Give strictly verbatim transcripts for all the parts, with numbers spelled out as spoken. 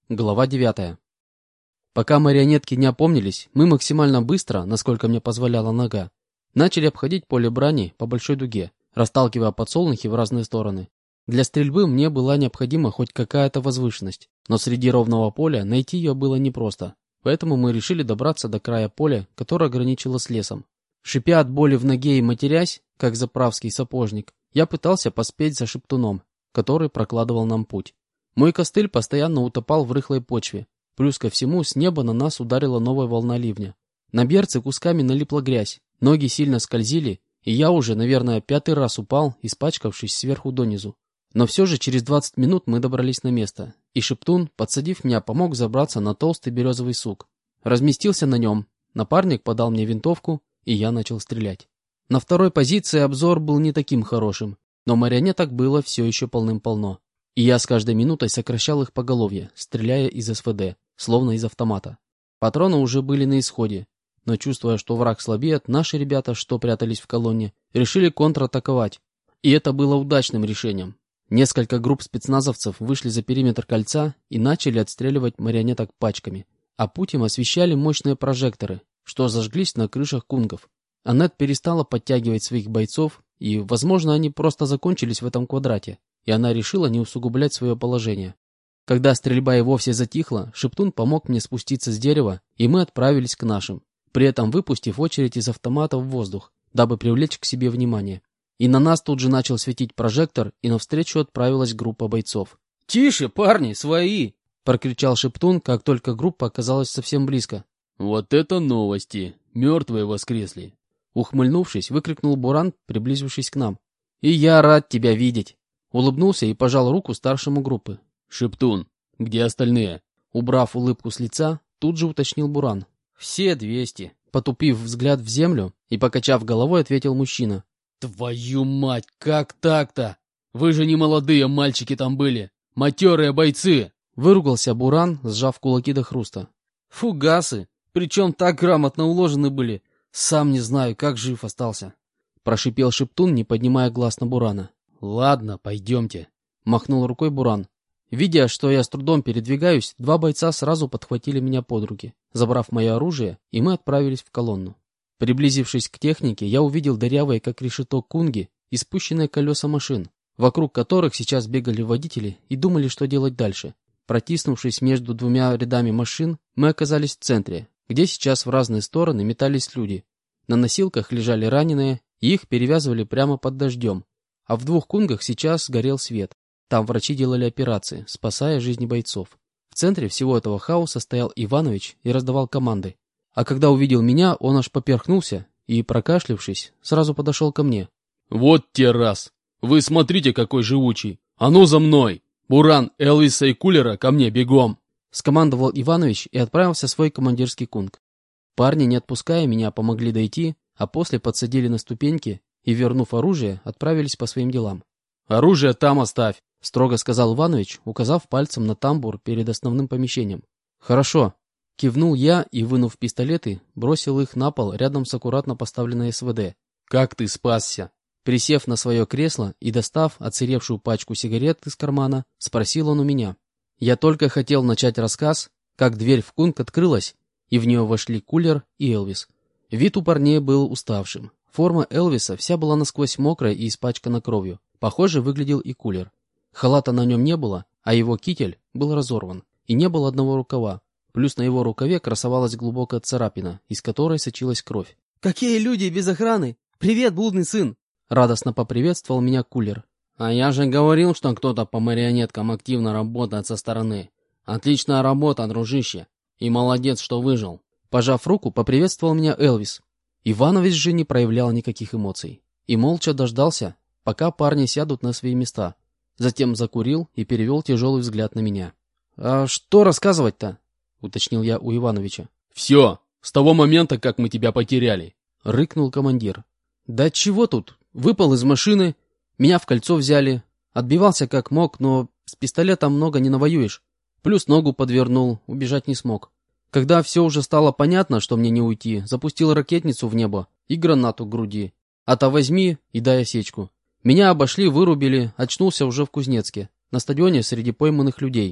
Глава девятая. Пока марионетки не опомнились, мы максимально быстро, насколько мне позволяла нога, начали обходить поле брани по большой дуге, расталкивая подсолнухи в разные стороны. Для стрельбы мне была необходима хоть какая-то возвышенность, но среди ровного поля найти ее было непросто, поэтому мы решили добраться до края поля, которое граничило с лесом. Шипя от боли в ноге и матерясь, как заправский сапожник, я пытался поспеть за шептуном, который прокладывал нам путь. Мой костыль постоянно утопал в рыхлой почве. Плюс ко всему, с неба на нас ударила новая волна ливня. На берцы кусками налипла грязь, ноги сильно скользили, и я уже, наверное, пятый раз упал, испачкавшись сверху донизу. Но все же через двадцать минут мы добрались на место, и шептун, подсадив меня, помог забраться на толстый березовый сук. Разместился на нем, напарник подал мне винтовку, и я начал стрелять. На второй позиции обзор был не таким хорошим, но марионеток было все еще полным-полно. И я с каждой минутой сокращал их поголовье, стреляя из эс вэ дэ, словно из автомата. Патроны уже были на исходе, но чувствуя, что враг слабеет, наши ребята, что прятались в колонне, решили контратаковать. И это было удачным решением. Несколько групп спецназовцев вышли за периметр кольца и начали отстреливать марионеток пачками, а путь им освещали мощные прожекторы, что зажглись на крышах кунгов. Аннет перестала подтягивать своих бойцов, и, возможно, они просто закончились в этом квадрате, и она решила не усугублять свое положение. Когда стрельба и вовсе затихла, шептун помог мне спуститься с дерева, и мы отправились к нашим, при этом выпустив очередь из автомата в воздух, дабы привлечь к себе внимание. И на нас тут же начал светить прожектор, и навстречу отправилась группа бойцов. «Тише, парни, свои!» — прокричал шептун, как только группа оказалась совсем близко. «Вот это новости! Мертвые воскресли!» Ухмыльнувшись, выкрикнул Буран, приблизившись к нам. «И я рад тебя видеть!» Улыбнулся и пожал руку старшему группы. «Шептун, где остальные?» Убрав улыбку с лица, тут же уточнил Буран. «Все двести». Потупив взгляд в землю и покачав головой, ответил мужчина. «Твою мать, как так-то? Вы же не молодые мальчики там были, матерые бойцы!» Выругался Буран, сжав кулаки до хруста. «Фугасы, причем так грамотно уложены были. Сам не знаю, как жив остался». Прошипел шептун, не поднимая глаз на Бурана. «Ладно, пойдемте», — махнул рукой Буран. Видя, что я с трудом передвигаюсь, два бойца сразу подхватили меня под руки, забрав мое оружие, и мы отправились в колонну. Приблизившись к технике, я увидел дырявые, как решето, кунги и спущенные колеса машин, вокруг которых сейчас бегали водители и думали, что делать дальше. Протиснувшись между двумя рядами машин, мы оказались в центре, где сейчас в разные стороны метались люди. На носилках лежали раненые, и их перевязывали прямо под дождем. А в двух кунгах сейчас горел свет. Там врачи делали операции, спасая жизни бойцов. В центре всего этого хаоса стоял Иванович и раздавал команды. А когда увидел меня, он аж поперхнулся и, прокашлявшись, сразу подошел ко мне. «Вот те раз! Вы смотрите, какой живучий! А ну за мной! Буран, Элвиса и Кулера ко мне бегом!» Скомандовал Иванович и отправился в свой командирский кунг. Парни, не отпуская меня, помогли дойти, а после подсадили на ступеньки и, вернув оружие, отправились по своим делам. «Оружие там оставь!» — строго сказал Иванович, указав пальцем на тамбур перед основным помещением. «Хорошо!» — кивнул я и, вынув пистолеты, бросил их на пол рядом с аккуратно поставленной эс вэ дэ. «Как ты спасся?» Присев на свое кресло и достав оцаревшую пачку сигарет из кармана, спросил он у меня. Я только хотел начать рассказ, как дверь в кунг открылась, и в нее вошли Кулер и Элвис. Вид у парней был уставшим. Форма Элвиса вся была насквозь мокрая и испачкана кровью. Похоже, выглядел и Кулер. Халата на нем не было, а его китель был разорван, и не было одного рукава. Плюс на его рукаве красовалась глубокая царапина, из которой сочилась кровь. «Какие люди без охраны! Привет, блудный сын!» Радостно поприветствовал меня Кулер. «А я же говорил, что кто-то по марионеткам активно работает со стороны. Отличная работа, дружище. И молодец, что выжил». Пожав руку, поприветствовал меня Элвис. Иванович же не проявлял никаких эмоций. И молча дождался, пока парни сядут на свои места. Затем закурил и перевел тяжелый взгляд на меня. «А что рассказывать-то?» — уточнил я у Ивановича. «Все, с того момента, как мы тебя потеряли», — рыкнул командир. «Да чего тут? Выпал из машины, меня в кольцо взяли, отбивался как мог, но с пистолетом много не навоюешь. Плюс ногу подвернул, убежать не смог. Когда все уже стало понятно, что мне не уйти, запустил ракетницу в небо и гранату к груди. А то возьми и дай осечку. Меня обошли, вырубили, очнулся уже в Кузнецке, на стадионе среди пойманных людей.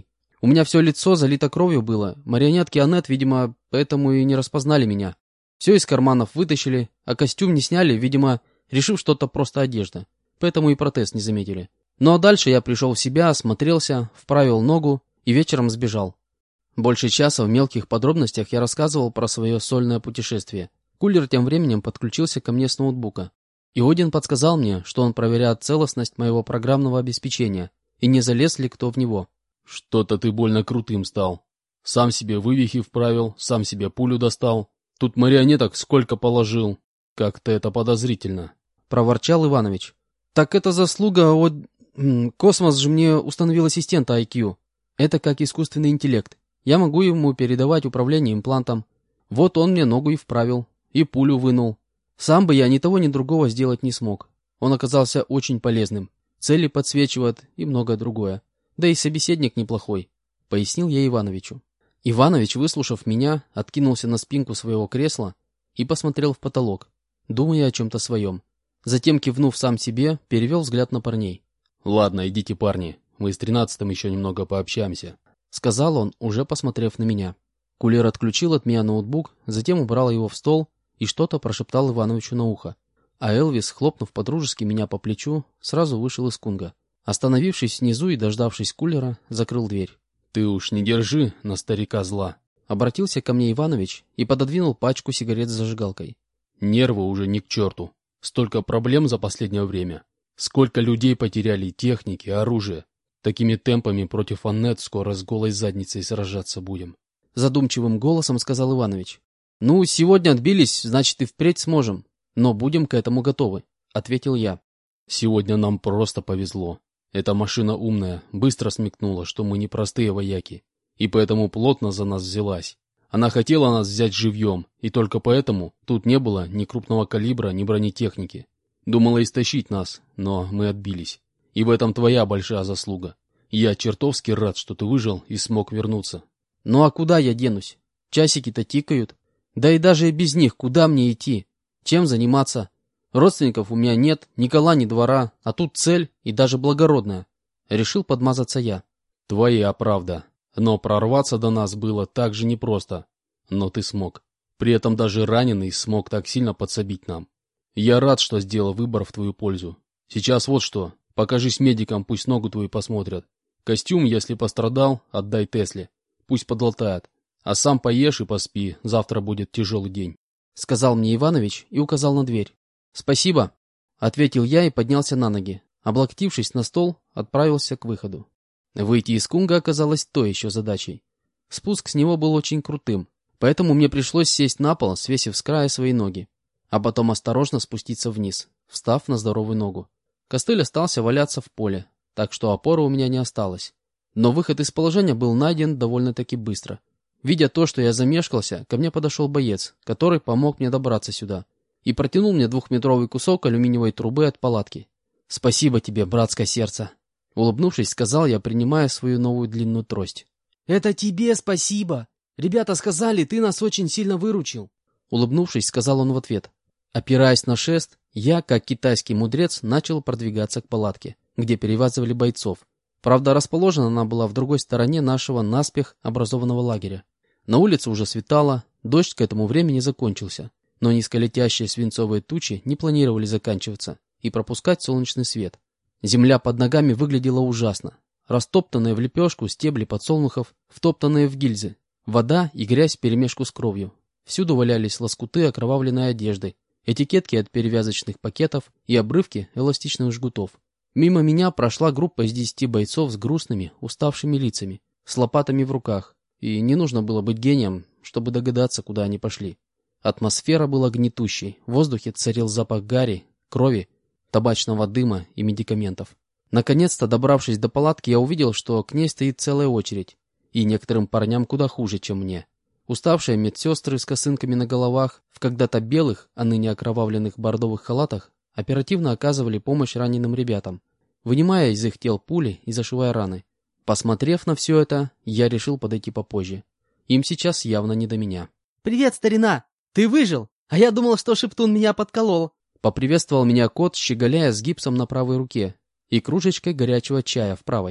У меня все лицо залито кровью было. Марионетки Аннет, видимо, поэтому и не распознали меня. Все из карманов вытащили, а костюм не сняли, видимо, решив, что это просто одежда. Поэтому и протез не заметили. Ну а дальше я пришел в себя, осмотрелся, вправил ногу и вечером сбежал. Больше часа в мелких подробностях я рассказывал про свое сольное путешествие. Кулер тем временем подключился ко мне с ноутбука. И Один подсказал мне, что он проверяет целостность моего программного обеспечения и не залез ли кто в него. «Что-то ты больно крутым стал. Сам себе вывихи вправил, сам себе пулю достал. Тут марионеток сколько положил. Как-то это подозрительно», — проворчал Иванович. «Так это заслуга от... Космос же мне установил ассистента ай кью. Это как искусственный интеллект. Я могу ему передавать управление имплантом. Вот он мне ногу и вправил, и пулю вынул. Сам бы я ни того, ни другого сделать не смог. Он оказался очень полезным. Цели подсвечивает и многое другое. Да и собеседник неплохой», — пояснил я Ивановичу. Иванович, выслушав меня, откинулся на спинку своего кресла и посмотрел в потолок, думая о чем-то своем. Затем, кивнув сам себе, перевел взгляд на парней. «Ладно, идите, парни, мы с тринадцатым еще немного пообщаемся», — сказал он, уже посмотрев на меня. Кулер отключил от меня ноутбук, затем убрал его в стол и что-то прошептал Ивановичу на ухо. А Элвис, хлопнув по-дружески меня по плечу, сразу вышел из кунга. Остановившись внизу и дождавшись Кулера, закрыл дверь. «Ты уж не держи на старика зла», — обратился ко мне Иванович и пододвинул пачку сигарет с зажигалкой. «Нервы уже ни к черту. Столько проблем за последнее время. Сколько людей потеряли техники, оружие. Такими темпами против Аннет скоро с голой задницей сражаться будем», — задумчивым голосом сказал Иванович. «Ну, сегодня отбились, значит и впредь сможем. Но будем к этому готовы», — ответил я. «Сегодня нам просто повезло. Эта машина умная, быстро смекнула, что мы не простые вояки, и поэтому плотно за нас взялась. Она хотела нас взять живьем, и только поэтому тут не было ни крупного калибра, ни бронетехники. Думала истощить нас, но мы отбились. И в этом твоя большая заслуга. Я чертовски рад, что ты выжил и смог вернуться». «Ну а куда я денусь? Часики-то тикают. Да и даже и без них куда мне идти? Чем заниматься? Родственников у меня нет, ни кола, ни двора, а тут цель и даже благородная». Решил подмазаться я. «Твоя правда. Но прорваться до нас было так же непросто. Но ты смог. При этом даже раненый смог так сильно подсобить нам. Я рад, что сделал выбор в твою пользу. Сейчас вот что. Покажись медикам, пусть ногу твою посмотрят. Костюм, если пострадал, отдай Тесле. Пусть подлатает. А сам поешь и поспи, завтра будет тяжелый день», — сказал мне Иванович и указал на дверь. «Спасибо», — ответил я и поднялся на ноги. Облокотившись на стол, отправился к выходу. Выйти из кунга оказалось той еще задачей. Спуск с него был очень крутым, поэтому мне пришлось сесть на пол, свесив с края свои ноги, а потом осторожно спуститься вниз, встав на здоровую ногу. Костыль остался валяться в поле, так что опоры у меня не осталось. Но выход из положения был найден довольно-таки быстро. Видя то, что я замешкался, ко мне подошел боец, который помог мне добраться сюда, и протянул мне двухметровый кусок алюминиевой трубы от палатки. «Спасибо тебе, братское сердце!» Улыбнувшись, сказал я, принимая свою новую длинную трость. «Это тебе спасибо! Ребята сказали, ты нас очень сильно выручил!» Улыбнувшись, сказал он в ответ. Опираясь на шест, я, как китайский мудрец, начал продвигаться к палатке, где перевязывали бойцов. Правда, расположена она была в другой стороне нашего наспех образованного лагеря. На улице уже светало, дождь к этому времени закончился, но низколетящие свинцовые тучи не планировали заканчиваться и пропускать солнечный свет. Земля под ногами выглядела ужасно. Растоптанные в лепешку стебли подсолнухов, втоптанные в гильзы, вода и грязь вперемешку с кровью. Всюду валялись лоскуты окровавленной одежды, этикетки от перевязочных пакетов и обрывки эластичных жгутов. Мимо меня прошла группа из десяти бойцов с грустными, уставшими лицами, с лопатами в руках, и не нужно было быть гением, чтобы догадаться, куда они пошли. Атмосфера была гнетущей, в воздухе царил запах гари, крови, табачного дыма и медикаментов. Наконец-то, добравшись до палатки, я увидел, что к ней стоит целая очередь, и некоторым парням куда хуже, чем мне. Уставшие медсестры с косынками на головах, в когда-то белых, а ныне окровавленных бордовых халатах, оперативно оказывали помощь раненым ребятам, вынимая из их тел пули и зашивая раны. Посмотрев на все это, я решил подойти попозже. Им сейчас явно не до меня. «Привет, старина! Ты выжил? А я думал, что Шептун меня подколол!» Поприветствовал меня кот, щеголяя с гипсом на правой руке и кружечкой горячего чая в правой.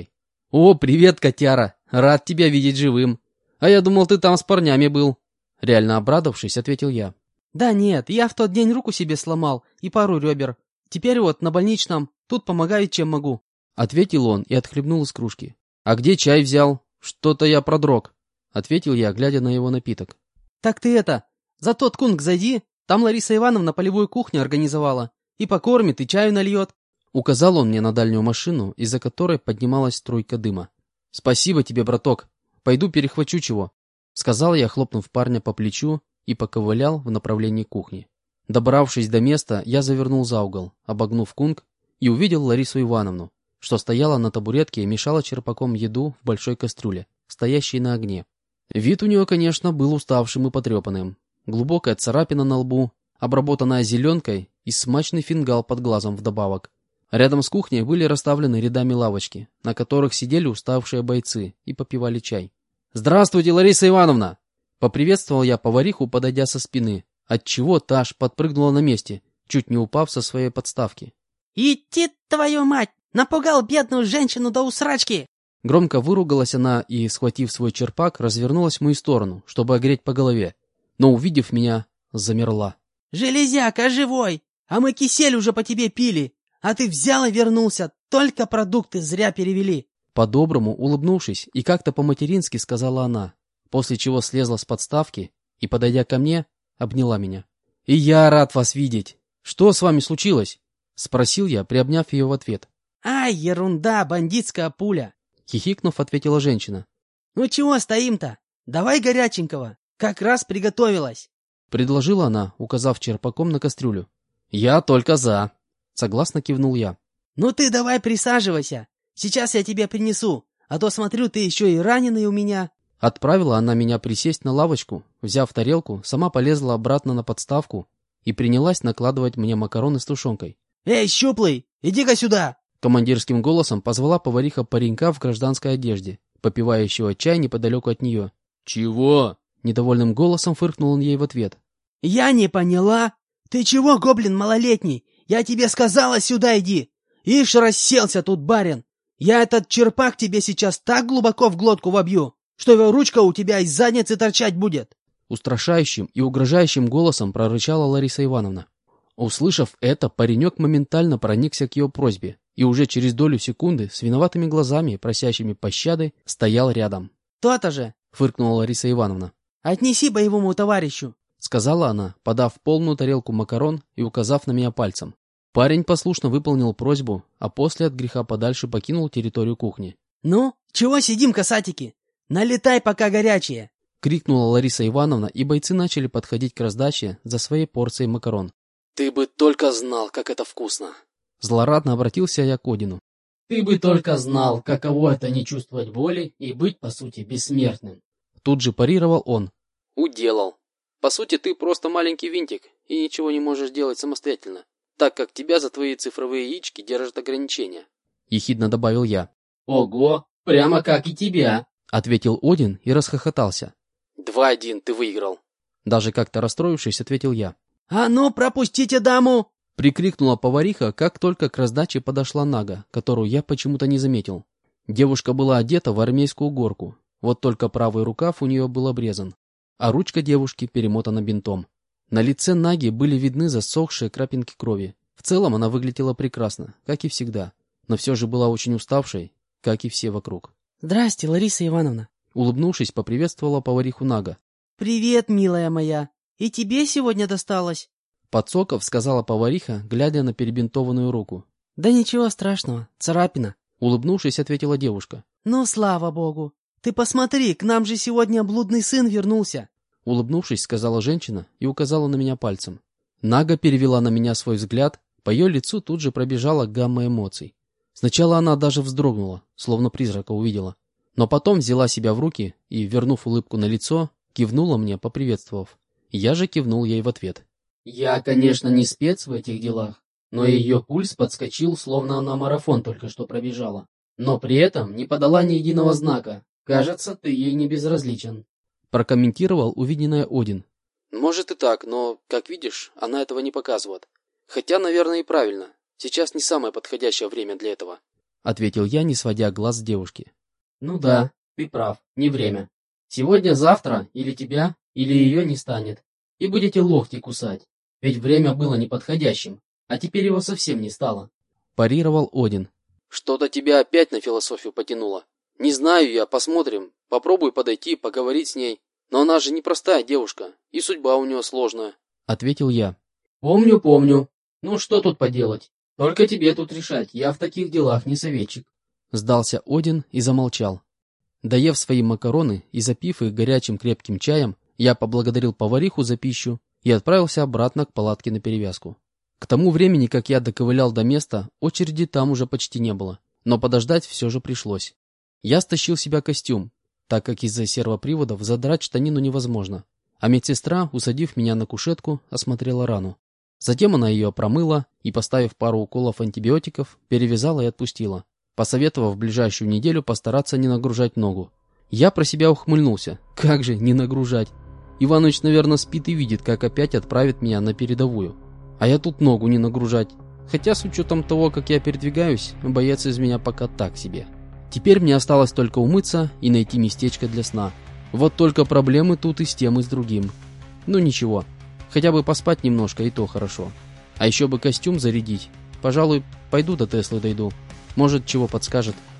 «О, привет, котяра! Рад тебя видеть живым! А я думал, ты там с парнями был!» Реально обрадовавшись, ответил я. Да нет, я в тот день руку себе сломал и пару ребер. Теперь вот на больничном, тут помогаю, чем могу. Ответил он и отхлебнул из кружки. «А где чай взял? Что-то я продрог!» Ответил я, глядя на его напиток. Так ты это, за тот кунг зайди, там Лариса Ивановна полевую кухню организовала. И покормит, и чаю нальет. Указал он мне на дальнюю машину, из-за которой поднималась струйка дыма. «Спасибо тебе, браток. Пойду перехвачу чего», — сказал я, хлопнув парня по плечу, и поковылял в направлении кухни. Добравшись до места, я завернул за угол, обогнув кунг, и увидел Ларису Ивановну, что стояла на табуретке и мешала черпаком еду в большой кастрюле, стоящей на огне. Вид у нее, конечно, был уставшим и потрепанным. Глубокая царапина на лбу, обработанная зеленкой и смачный фингал под глазом вдобавок. Рядом с кухней были расставлены рядами лавочки, на которых сидели уставшие бойцы и попивали чай. «Здравствуйте, Лариса Ивановна!» Поприветствовал я повариху, подойдя со спины, отчего та аж подпрыгнула на месте, чуть не упав со своей подставки. «Идти, твою мать! Напугал бедную женщину до усрачки!» Громко выругалась она и, схватив свой черпак, развернулась в мою сторону, чтобы огреть по голове, но, увидев меня, замерла. «Железяка, живой! А мы кисель уже по тебе пили! А ты взял и вернулся, только продукты зря перевели!» По-доброму улыбнувшись и как-то по-матерински сказала она, после чего слезла с подставки и, подойдя ко мне, обняла меня. «И я рад вас видеть! Что с вами случилось?» — спросил я, приобняв ее в ответ. «Ай, ерунда, бандитская пуля!» — хихикнув, ответила женщина. «Ну чего стоим-то? Давай горяченького, как раз приготовилась!» — предложила она, указав черпаком на кастрюлю. «Я только за!» — согласно кивнул я. «Ну ты давай присаживайся, сейчас я тебе принесу, а то смотрю, ты еще и раненый у меня!» Отправила она меня присесть на лавочку, взяв тарелку, сама полезла обратно на подставку и принялась накладывать мне макароны с тушенкой. «Эй, щуплый, иди-ка сюда!» Командирским голосом позвала повариха паренька в гражданской одежде, попивающего чай неподалеку от нее. «Чего?» — недовольным голосом фыркнул он ей в ответ. «Я не поняла. Ты чего, гоблин малолетний? Я тебе сказала, сюда иди. Ишь, расселся тут барин. Я этот черпак тебе сейчас так глубоко в глотку вобью, что его ручка у тебя из задницы торчать будет!» Устрашающим и угрожающим голосом прорычала Лариса Ивановна. Услышав это, паренек моментально проникся к ее просьбе и уже через долю секунды с виноватыми глазами, просящими пощады, стоял рядом. «То-то же!» — фыркнула Лариса Ивановна. «Отнеси боевому товарищу!» — сказала она, подав полную тарелку макарон и указав на меня пальцем. Парень послушно выполнил просьбу, а после от греха подальше покинул территорию кухни. «Ну, чего сидим, касатики? Налетай, пока горячее!» — крикнула Лариса Ивановна, и бойцы начали подходить к раздаче за своей порцией макарон. «Ты бы только знал, как это вкусно!» Злорадно обратился я к Одину. «Ты бы только знал, каково это не чувствовать боли и быть, по сути, бессмертным!» Тут же парировал он. «Уделал. По сути, ты просто маленький винтик и ничего не можешь делать самостоятельно, так как тебя за твои цифровые яички держат ограничения», — ехидно добавил я. «Ого, прямо как и тебя!» — ответил Один и расхохотался. «Два-один, ты выиграл!» Даже как-то расстроившись, ответил я. «А ну, пропустите даму!» — прикрикнула повариха, как только к раздаче подошла Нага, которую я почему-то не заметил. Девушка была одета в армейскую горку, вот только правый рукав у нее был обрезан, а ручка девушки перемотана бинтом. На лице Наги были видны засохшие крапинки крови. В целом она выглядела прекрасно, как и всегда, но все же была очень уставшей, как и все вокруг. «Здрасте, Лариса Ивановна!» — улыбнувшись, поприветствовала повариху Нага. «Привет, милая моя! И тебе сегодня досталось?» Подсоков сказала повариха, глядя на перебинтованную руку. «Да ничего страшного, царапина!» — улыбнувшись, ответила девушка. «Ну, слава богу! Ты посмотри, к нам же сегодня блудный сын вернулся!» Улыбнувшись, сказала женщина и указала на меня пальцем. Нага перевела на меня свой взгляд, по ее лицу тут же пробежала гамма эмоций. Сначала она даже вздрогнула, словно призрака увидела, но потом взяла себя в руки и, вернув улыбку на лицо, кивнула мне, поприветствовав. Я же кивнул ей в ответ. «Я, конечно, не спец в этих делах, но ее пульс подскочил, словно она марафон только что пробежала. Но при этом не подала ни единого знака. Кажется, ты ей не безразличен», — прокомментировал увиденное Один. «Может и так, но, как видишь, она этого не показывает. Хотя, наверное, и правильно. Сейчас не самое подходящее время для этого», — ответил я, не сводя глаз с девушки. Ну да, ты прав, не время. Сегодня-завтра или тебя, или ее не станет. И будете локти кусать. Ведь время было неподходящим, а теперь его совсем не стало. Парировал Один. Что-то тебя опять на философию потянуло. Не знаю я, посмотрим. Попробуй подойти, поговорить с ней. Но она же непростая девушка, и судьба у нее сложная. Ответил я. Помню, помню. Ну что тут поделать? Только тебе тут решать, я в таких делах не советчик. Сдался Один и замолчал. Доев свои макароны и запив их горячим крепким чаем, я поблагодарил повариху за пищу и отправился обратно к палатке на перевязку. К тому времени, как я доковылял до места, очереди там уже почти не было, но подождать все же пришлось. Я стащил с себя костюм, так как из-за сервоприводов задрать штанину невозможно, а медсестра, усадив меня на кушетку, осмотрела рану. Затем она ее промыла и, поставив пару уколов антибиотиков, перевязала и отпустила, посоветовав в ближайшую неделю постараться не нагружать ногу. Я про себя ухмыльнулся. Как же не нагружать? Иваныч, наверное, спит и видит, как опять отправит меня на передовую. А я тут ногу не нагружать. Хотя с учетом того, как я передвигаюсь, боец из меня пока так себе. Теперь мне осталось только умыться и найти местечко для сна. Вот только проблемы тут и с тем, и с другим. Ну ничего, хотя бы поспать немножко, и то хорошо. А еще бы костюм зарядить. Пожалуй, пойду до Теслы дойду. Может, чего подскажет.